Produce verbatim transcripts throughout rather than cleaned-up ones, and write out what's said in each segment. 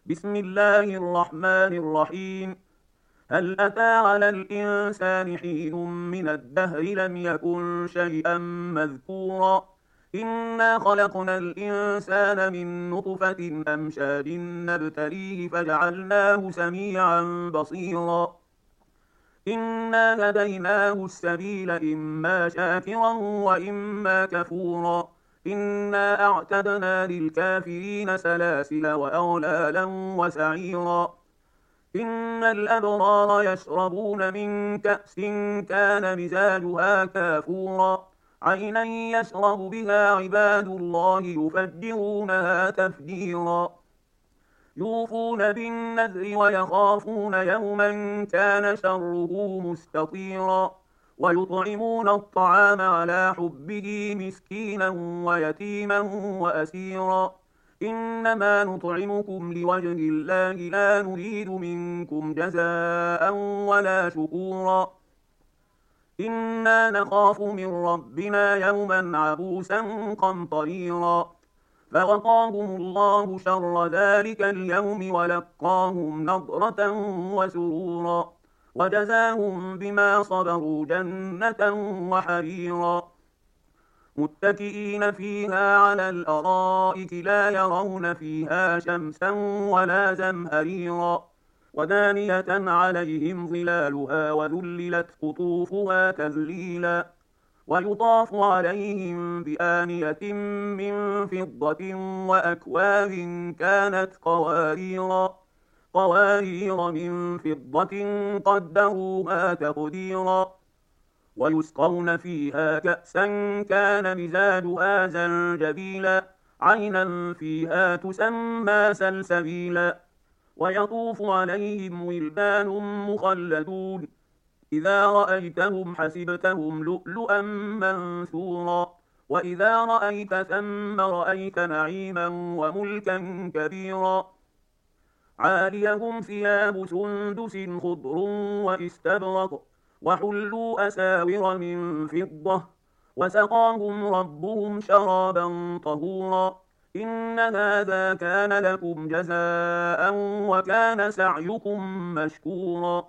بسم الله الرحمن الرحيم. هل أتى على الإنسان حين من الدهر لم يكن شيئا مذكورا؟ إنا خلقنا الإنسان من نطفة أمشاج نبتليه فجعلناه سميعا بصيرا. إنا هديناه السبيل إما شاكرا وإما كفورا. إنا أعتدنا للكافرين سلاسل وأغلالا وسعيرا. إن الأبرار يشربون من كأس كان مزاجها كافورا. عينا يشرب بها عباد الله يفجرونها تفجيرا. يوفون بالنذر ويخافون يوما كان شره مستطيرا. ويطعمون الطعام على حبه مسكينا ويتيما وأسيرا. إنما نطعمكم لوجه الله لا نريد منكم جزاء ولا شكورا. إنا نخاف من ربنا يوما عبوسا قمطريرا. فوقاهم الله شر ذلك اليوم ولقاهم نضرة وسرورا. وجزاهم بما صبروا جنة وحريرا. متكئين فيها على الأرائك لا يرون فيها شمسا ولا زمهريرا. ودانية عليهم ظلالها وذللت قطوفها تذليلا. ويطاف عليهم بآنية من فضة وأكواب كانت قواريرا قوارير من فضة قدروها تقديرا. ويسقون فيها كأسا كان مزاجها زنجبيلا. عينا فيها تسمى سلسبيلا. ويطوف عليهم ولدان مخلدون إذا رأيتهم حسبتهم لؤلؤا منثورا. وإذا رأيت ثم رأيت نعيما وملكا كبيرا. عاليهم ثياب سندس خضر واستبرق وحلوا أساور من فضة. وسقاهم ربهم شرابا طهورا. إن هذا كان لكم جزاء وكان سعيكم مشكورا.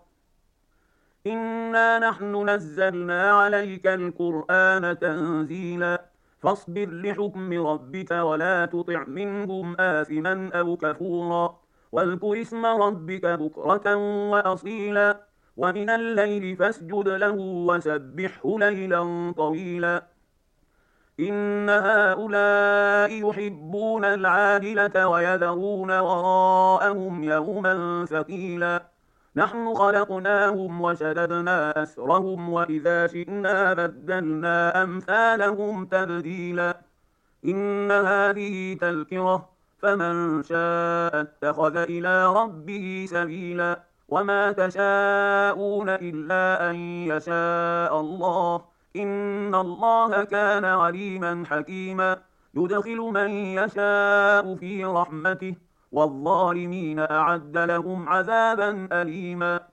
إنا نحن نزلنا عليك القرآن تنزيلا. فاصبر لحكم ربك ولا تطع منهم آثما أو كفورا. واذكر اسم ربك بكرة وأصيلا. ومن الليل فاسجد له وسبحه ليلا طويلا. إن هؤلاء يحبون العاجلة ويذرون وراءهم يوما ثقيلا. نحن خلقناهم وشددنا أسرهم وإذا شئنا بدلنا أمثالهم تبديلا. إن هذه تذكرة فمن شاء اتخذ إلى ربه سبيلا. وما تشاءون إلا أن يشاء الله. إن الله كان عليما حكيما. يدخل من يشاء في رحمته والظالمين أعد لهم عذابا أليما.